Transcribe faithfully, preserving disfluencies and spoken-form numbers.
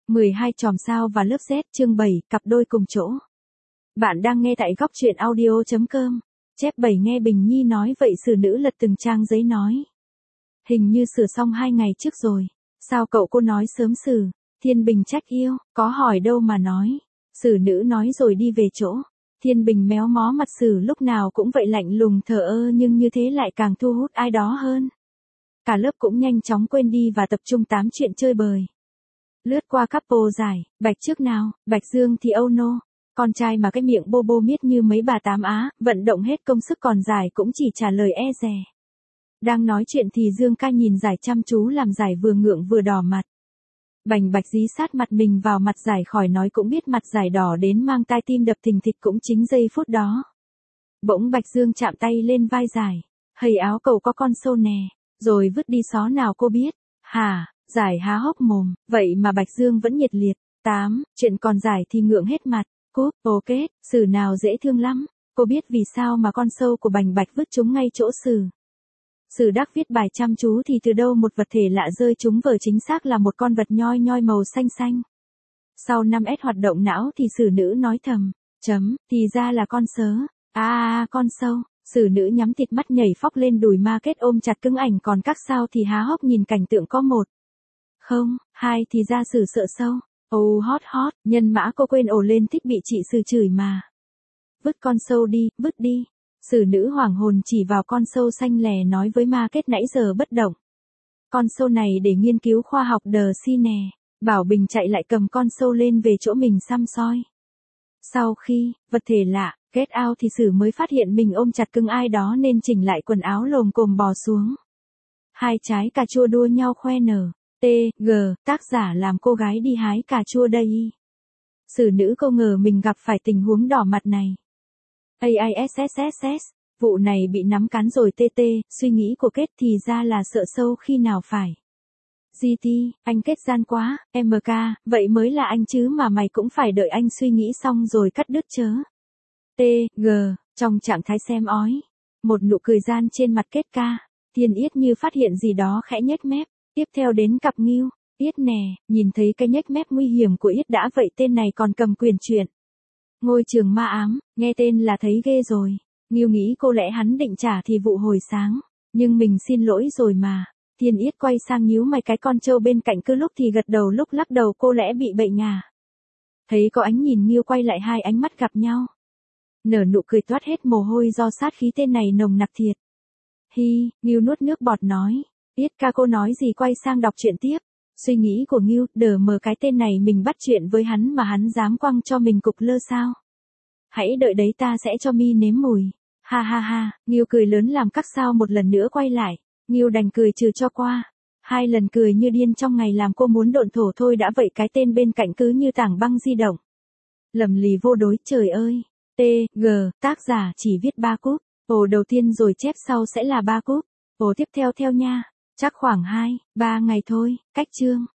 mười hai chòm sao và lớp Z chương bảy, cặp đôi cùng chỗ. Bạn đang nghe tại góc truyện audio chấm com. Chép bảy nghe Bình Nhi nói vậy xử nữ lật từng trang giấy nói. Hình như sửa xong hai ngày trước rồi. Sao cậu cô nói sớm xử? Thiên Bình trách yêu, có hỏi đâu mà nói. Xử nữ nói rồi đi về chỗ. Thiên Bình méo mó mặt xử lúc nào cũng vậy lạnh lùng thờ ơ nhưng như thế lại càng thu hút ai đó hơn. Cả lớp cũng nhanh chóng quên đi và tập trung tám chuyện chơi bời. Lướt qua couple giải, Bạch trước nào, Bạch Dương thì oh no. Con trai mà cái miệng bô bô miết như mấy bà tám Á, vận động hết công sức còn giải cũng chỉ trả lời e dè. Đang nói chuyện thì Dương ca nhìn giải chăm chú làm giải vừa ngượng vừa đỏ mặt. Bành Bạch dí sát mặt mình vào mặt giải khỏi nói cũng biết mặt giải đỏ đến mang tai tim đập thình thịch cũng chính giây phút đó. Bỗng Bạch Dương chạm tay lên vai giải. Hầy áo cậu có con sâu nè, rồi vứt đi xó nào cô biết. Hả, giải há hốc mồm, vậy mà Bạch Dương vẫn nhiệt liệt. tám. Chuyện còn giải thì ngượng hết mặt. Cúp, ô kết, xử nào dễ thương lắm. Cô biết vì sao mà con sâu của Bành Bạch vứt chúng ngay chỗ xử. Sử Đắc viết bài chăm chú thì từ đâu một vật thể lạ rơi trúng vở chính xác là một con vật nhoi nhoi màu xanh xanh. Sau năm S hoạt động não thì sử nữ nói thầm, chấm, thì ra là con sớ, à, à, à con sâu, sử nữ nhắm thịt mắt nhảy phóc lên đùi ma kết ôm chặt cứng ảnh còn các sao thì há hốc nhìn cảnh tượng có một. Không, hai thì ra sử sợ sâu, ồ oh, hot hot, nhân mã cô quên ổ lên thích bị chị sử chửi mà. Vứt con sâu đi, vứt đi. Sử nữ hoảng hồn chỉ vào con sâu xanh lè nói với ma kết nãy giờ bất động. Con sâu này để nghiên cứu khoa học đờ si nè. Bảo Bình chạy lại cầm con sâu lên về chỗ mình xăm soi. Sau khi, vật thể lạ, get out thì Sử mới phát hiện mình ôm chặt cưng ai đó nên chỉnh lại quần áo lồm cồm bò xuống. Hai trái cà chua đua nhau khoe nở. T, G, tác giả làm cô gái đi hái cà chua đây. Sử nữ không ngờ mình gặp phải tình huống đỏ mặt này. AISSSS, vụ này bị nắm cán rồi tê tê, suy nghĩ của Kết thì ra là sợ sâu khi nào phải. giê tê, anh Kết gian quá, em ca, vậy mới là anh chứ mà mày cũng phải đợi anh suy nghĩ xong rồi cắt đứt chớ. T, G, trong trạng thái xem ói, một nụ cười gian trên mặt Kết ca, Thiên Yết như phát hiện gì đó khẽ nhếch mép, tiếp theo đến cặp Ngưu, Yết nè, nhìn thấy cái nhếch mép nguy hiểm của Yết đã vậy tên này còn cầm quyền chuyện. Ngôi trường ma ám, nghe tên là thấy ghê rồi. Ngưu nghĩ cô lẽ hắn định trả thì vụ hồi sáng. Nhưng mình xin lỗi rồi mà. Thiên Yết quay sang nhíu mày cái con trâu bên cạnh cứ lúc thì gật đầu lúc lắc đầu cô lẽ bị bệnh à. Thấy có ánh nhìn Ngưu quay lại hai ánh mắt gặp nhau. Nở nụ cười toát hết mồ hôi do sát khí tên này nồng nặc thiệt. Hi, Ngưu nuốt nước bọt nói. Yết ca cô nói gì quay sang đọc chuyện tiếp. Suy nghĩ của Ngưu, đờ mờ cái tên này mình bắt chuyện với hắn mà hắn dám quăng cho mình cục lơ sao. Hãy đợi đấy ta sẽ cho mi nếm mùi. Ha ha ha, Ngưu cười lớn làm các sao một lần nữa quay lại. Ngưu đành cười trừ cho qua. Hai lần cười như điên trong ngày làm cô muốn độn thổ thôi đã vậy cái tên bên cạnh cứ như tảng băng di động. Lầm lì vô đối trời ơi. T, G, tác giả chỉ viết ba cúp. Ồ đầu tiên rồi chép sau sẽ là ba cúp. Ồ tiếp theo theo nha. Chắc khoảng hai, ba ngày thôi, cách chương.